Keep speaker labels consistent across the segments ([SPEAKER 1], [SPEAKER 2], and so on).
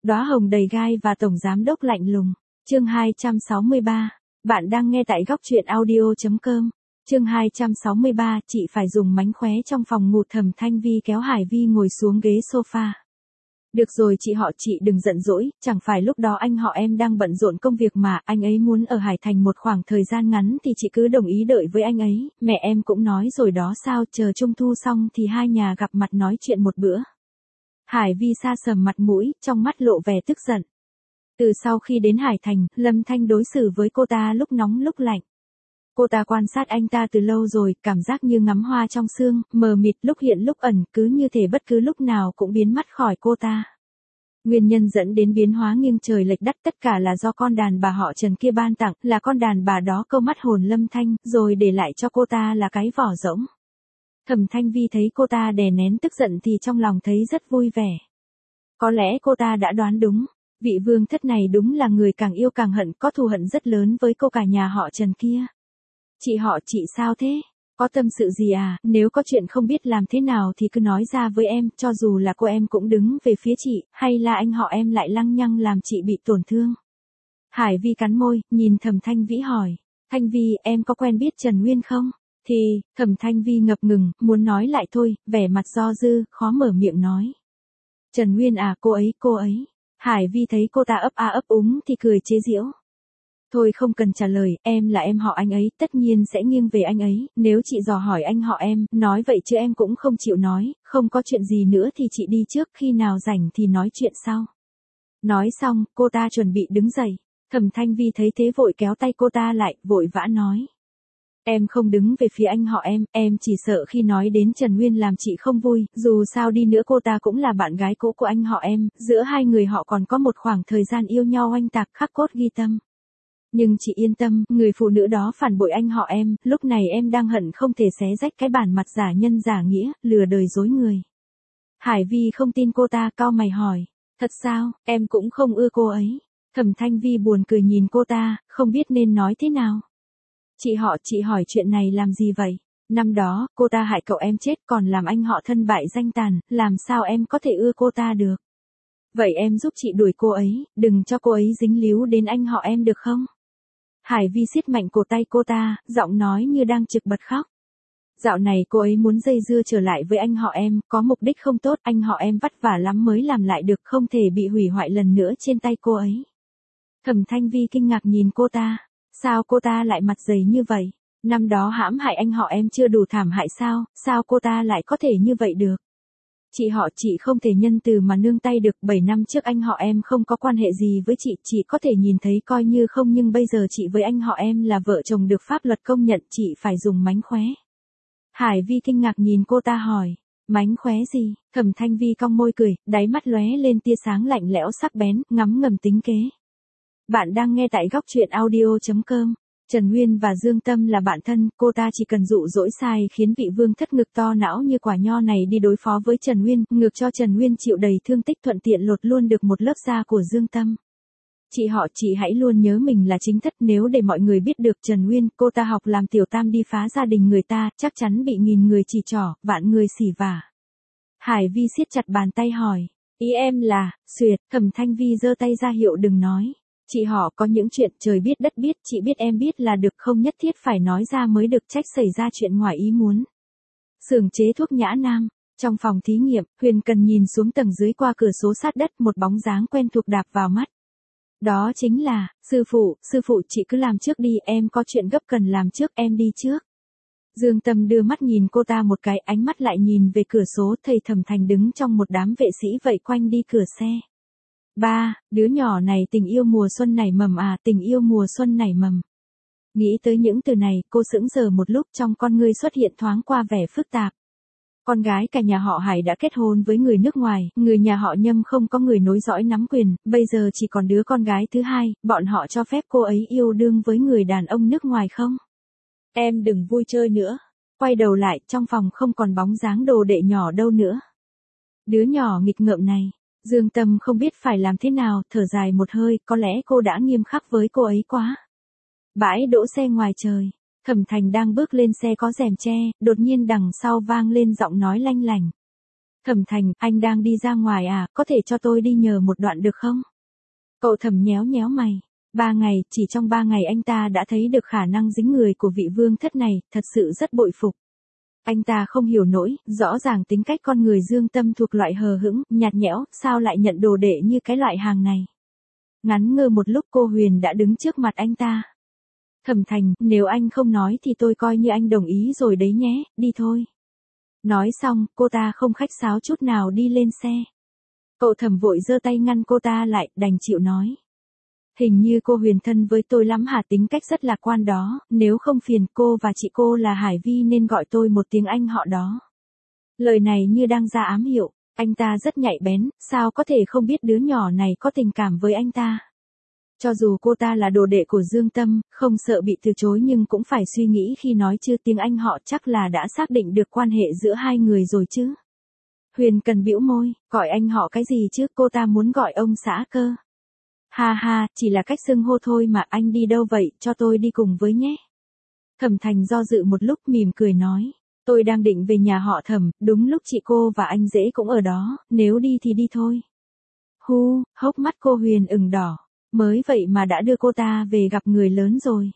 [SPEAKER 1] Đóa hồng đầy gai và tổng giám đốc lạnh lùng. Chương 263. Bạn đang nghe tại góc truyện audio.com. Chương 263, chị phải dùng mánh khóe trong phòng ngủ. Thẩm Thanh Vi kéo Hải Vi ngồi xuống ghế sofa. Được rồi chị đừng giận dỗi, chẳng phải lúc đó anh họ em đang bận rộn công việc mà, anh ấy muốn ở Hải Thành một khoảng thời gian ngắn thì chị cứ đồng ý đợi với anh ấy, mẹ em cũng nói rồi đó sao, chờ Trung thu xong thì hai nhà gặp mặt nói chuyện một bữa. Hải Vi sa sầm mặt mũi, trong mắt lộ vẻ tức giận. Từ sau khi đến Hải Thành, Lâm Thanh đối xử với cô ta lúc nóng lúc lạnh. Cô ta quan sát anh ta từ lâu rồi, cảm giác như ngắm hoa trong sương, mờ mịt lúc hiện lúc ẩn, cứ như thể bất cứ lúc nào cũng biến mất khỏi cô ta. Nguyên nhân dẫn đến biến hóa nghiêng trời lệch đất tất cả là do con đàn bà họ Trần kia ban tặng, là con đàn bà đó câu mắt hồn Lâm Thanh, rồi để lại cho cô ta là cái vỏ rỗng. Thẩm Thanh Vi thấy cô ta đè nén tức giận thì trong lòng thấy rất vui vẻ. Có lẽ cô ta đã đoán đúng, vị vương thất này đúng là người càng yêu càng hận, có thù hận rất lớn với cô cả nhà họ Trần kia. Chị sao thế? Có tâm sự gì à? Nếu có chuyện không biết làm thế nào thì cứ nói ra với em, cho dù là cô em cũng đứng về phía chị, hay là anh họ em lại lăng nhăng làm chị bị tổn thương. Hải Vi cắn môi, nhìn Thẩm Thanh Vĩ hỏi. Thanh Vi, em có quen biết Trần Nguyên không? Thẩm Thanh Vi ngập ngừng, muốn nói lại thôi, vẻ mặt do dự, khó mở miệng nói. Trần Nguyên à, cô ấy. Hải Vi thấy cô ta ấp úng thì cười chế giễu. Thôi không cần trả lời, em là em họ anh ấy, tất nhiên sẽ nghiêng về anh ấy, nếu chị dò hỏi anh họ em, nói vậy chứ em cũng không chịu nói, không có chuyện gì nữa thì chị đi trước, khi nào rảnh thì nói chuyện sau. Nói xong, cô ta chuẩn bị đứng dậy, Thẩm Thanh Vi thấy thế vội kéo tay cô ta lại, vội vã nói. Em không đứng về phía anh họ em chỉ sợ khi nói đến Trần Nguyên làm chị không vui, dù sao đi nữa cô ta cũng là bạn gái cũ của anh họ em, giữa hai người họ còn có một khoảng thời gian yêu nhau oanh tạc khắc cốt ghi tâm. Nhưng chị yên tâm, người phụ nữ đó phản bội anh họ em, lúc này em đang hận không thể xé rách cái bản mặt giả nhân giả nghĩa, lừa đời dối người. Hải Vi không tin cô ta, cau mày hỏi. Thật sao, em cũng không ưa cô ấy. Thẩm Thanh Vi buồn cười nhìn cô ta, không biết nên nói thế nào. Chị hỏi chuyện này làm gì vậy? Năm đó, cô ta hại cậu em chết còn làm anh họ thân bại danh tàn, làm sao em có thể ưa cô ta được? Vậy em giúp chị đuổi cô ấy, đừng cho cô ấy dính líu đến anh họ em được không? Hải Vi siết mạnh cổ tay cô ta, giọng nói như đang trực bật khóc. Dạo này cô ấy muốn dây dưa trở lại với anh họ em, có mục đích không tốt, anh họ em vất vả lắm mới làm lại được, không thể bị hủy hoại lần nữa trên tay cô ấy. Thẩm Thanh Vi kinh ngạc nhìn cô ta, sao cô ta lại mặt dày như vậy? Năm đó hãm hại anh họ em chưa đủ thảm hại sao cô ta lại có thể như vậy được? Chị không thể nhân từ mà nương tay được, 7 năm trước anh họ em không có quan hệ gì với chị có thể nhìn thấy coi như không, nhưng bây giờ chị với anh họ em là vợ chồng được pháp luật công nhận, chị phải dùng mánh khóe. Hải Vi kinh ngạc nhìn cô ta hỏi, mánh khóe gì? Thẩm Thanh Vi cong môi cười, đáy mắt lóe lên tia sáng lạnh lẽo sắc bén, ngắm ngầm tính kế. Bạn đang nghe tại góc truyện audio.com. Trần Nguyên và Dương Tâm là bạn thân, cô ta chỉ cần dụ dỗ sai khiến vị vương thất ngực to não như quả nho này đi đối phó với Trần Nguyên, ngược cho Trần Nguyên chịu đầy thương tích, thuận tiện lột luôn được một lớp da của Dương Tâm. Chị hãy luôn nhớ mình là chính thất, nếu để mọi người biết được Trần Nguyên, cô ta học làm tiểu tam đi phá gia đình người ta, chắc chắn bị nghìn người chỉ trỏ, vạn người xỉ vả. Hải Vi siết chặt bàn tay hỏi, ý em là, xuyệt. Thẩm Thanh Vi giơ tay ra hiệu đừng nói. Họ có những chuyện trời biết đất biết, chị biết em biết là được, không nhất thiết phải nói ra mới được, trách xảy ra chuyện ngoài ý muốn. Xưởng chế thuốc Nhã Nam, trong phòng thí nghiệm, Huyền Cần nhìn xuống tầng dưới qua cửa sổ sát đất, một bóng dáng quen thuộc đạp vào mắt. Đó chính là, sư phụ, chị cứ làm trước đi, em có chuyện gấp cần làm trước, em đi trước. Dương Tâm đưa mắt nhìn cô ta một cái, ánh mắt lại nhìn về cửa sổ, thầy Thẩm Thành đứng trong một đám vệ sĩ vây quanh đi cửa xe. Ba, đứa nhỏ này tình yêu mùa xuân nảy mầm à, tình yêu mùa xuân nảy mầm. Nghĩ tới những từ này, cô sững sờ một lúc, trong con ngươi xuất hiện thoáng qua vẻ phức tạp. Con gái cả nhà họ Hải đã kết hôn với người nước ngoài, người nhà họ Nhâm không có người nối dõi nắm quyền, bây giờ chỉ còn đứa con gái thứ hai, bọn họ cho phép cô ấy yêu đương với người đàn ông nước ngoài không? Em đừng vui chơi nữa. Quay đầu lại, trong phòng không còn bóng dáng đồ đệ nhỏ đâu nữa. Đứa nhỏ nghịch ngợm này. Dương Tâm không biết phải làm thế nào, thở dài một hơi, có lẽ cô đã nghiêm khắc với cô ấy quá. Bãi đỗ xe ngoài trời, Thẩm Thành đang bước lên xe có rèm che, đột nhiên đằng sau vang lên giọng nói lanh lảnh. Thẩm Thành, anh đang đi ra ngoài à, có thể cho tôi đi nhờ một đoạn được không? Cậu Thẩm nhéo nhéo mày. 3 ngày, chỉ trong 3 ngày anh ta đã thấy được khả năng dính người của vị vương thất này, thật sự rất bội phục. Anh ta không hiểu nổi, rõ ràng tính cách con người Dương Tâm thuộc loại hờ hững, nhạt nhẽo, sao lại nhận đồ đệ như cái loại hàng này. Ngắn ngơ một lúc cô Huyền đã đứng trước mặt anh ta. Thẩm Thành, nếu anh không nói thì tôi coi như anh đồng ý rồi đấy nhé, đi thôi. Nói xong, cô ta không khách sáo chút nào đi lên xe. Cậu Thẩm vội giơ tay ngăn cô ta lại, đành chịu nói. Hình như cô Huyền thân với tôi lắm hả, tính cách rất lạc quan đó, nếu không phiền cô và chị cô là Hải Vi nên gọi tôi một tiếng anh họ đó. Lời này như đang ra ám hiệu, anh ta rất nhạy bén, sao có thể không biết đứa nhỏ này có tình cảm với anh ta. Cho dù cô ta là đồ đệ của Dương Tâm, không sợ bị từ chối nhưng cũng phải suy nghĩ khi nói chứ tiếng anh họ chắc là đã xác định được quan hệ giữa hai người rồi chứ. Huyền Cần bĩu môi, gọi anh họ cái gì chứ, cô ta muốn gọi ông xã cơ. Ha ha, chỉ là cách xưng hô thôi mà, anh đi đâu vậy, cho tôi đi cùng với nhé. Thẩm Thành do dự một lúc mỉm cười nói, tôi đang định về nhà họ Thẩm, đúng lúc chị cô và anh Dễ cũng ở đó, nếu đi thì đi thôi. Hu, hốc mắt cô Huyền ửng đỏ, mới vậy mà đã đưa cô ta về gặp người lớn rồi.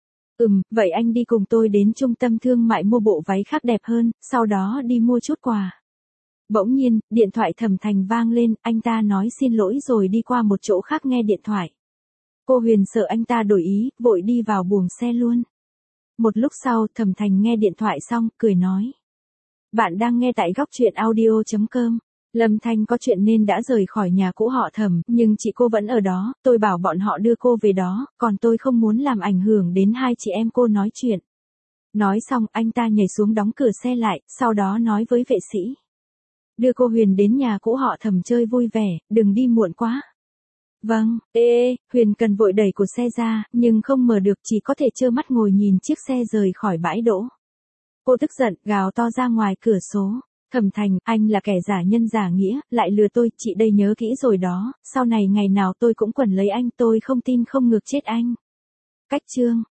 [SPEAKER 1] Vậy anh đi cùng tôi đến trung tâm thương mại mua bộ váy khác đẹp hơn, sau đó đi mua chút quà. Bỗng nhiên, điện thoại Thẩm Thành vang lên, anh ta nói xin lỗi rồi đi qua một chỗ khác nghe điện thoại. Cô Huyền sợ anh ta đổi ý, vội đi vào buồng xe luôn. Một lúc sau, Thẩm Thành nghe điện thoại xong, cười nói. Bạn đang nghe tại góc truyện audio.com. Lâm Thanh có chuyện nên đã rời khỏi nhà cũ họ Thẩm, nhưng chị cô vẫn ở đó, tôi bảo bọn họ đưa cô về đó, còn tôi không muốn làm ảnh hưởng đến hai chị em cô nói chuyện. Nói xong, anh ta nhảy xuống đóng cửa xe lại, sau đó nói với vệ sĩ. Đưa cô Huyền đến nhà cũ họ Thẩm chơi vui vẻ, đừng đi muộn quá. Vâng, Huyền Cần vội đẩy cửa xe ra, nhưng không mở được, chỉ có thể trơ mắt ngồi nhìn chiếc xe rời khỏi bãi đỗ. Cô tức giận, gào to ra ngoài cửa số. Thẩm Thành, anh là kẻ giả nhân giả nghĩa, lại lừa tôi, chị đây nhớ kỹ rồi đó, sau này ngày nào tôi cũng quẩn lấy anh, tôi không tin không ngược chết anh. Cách chương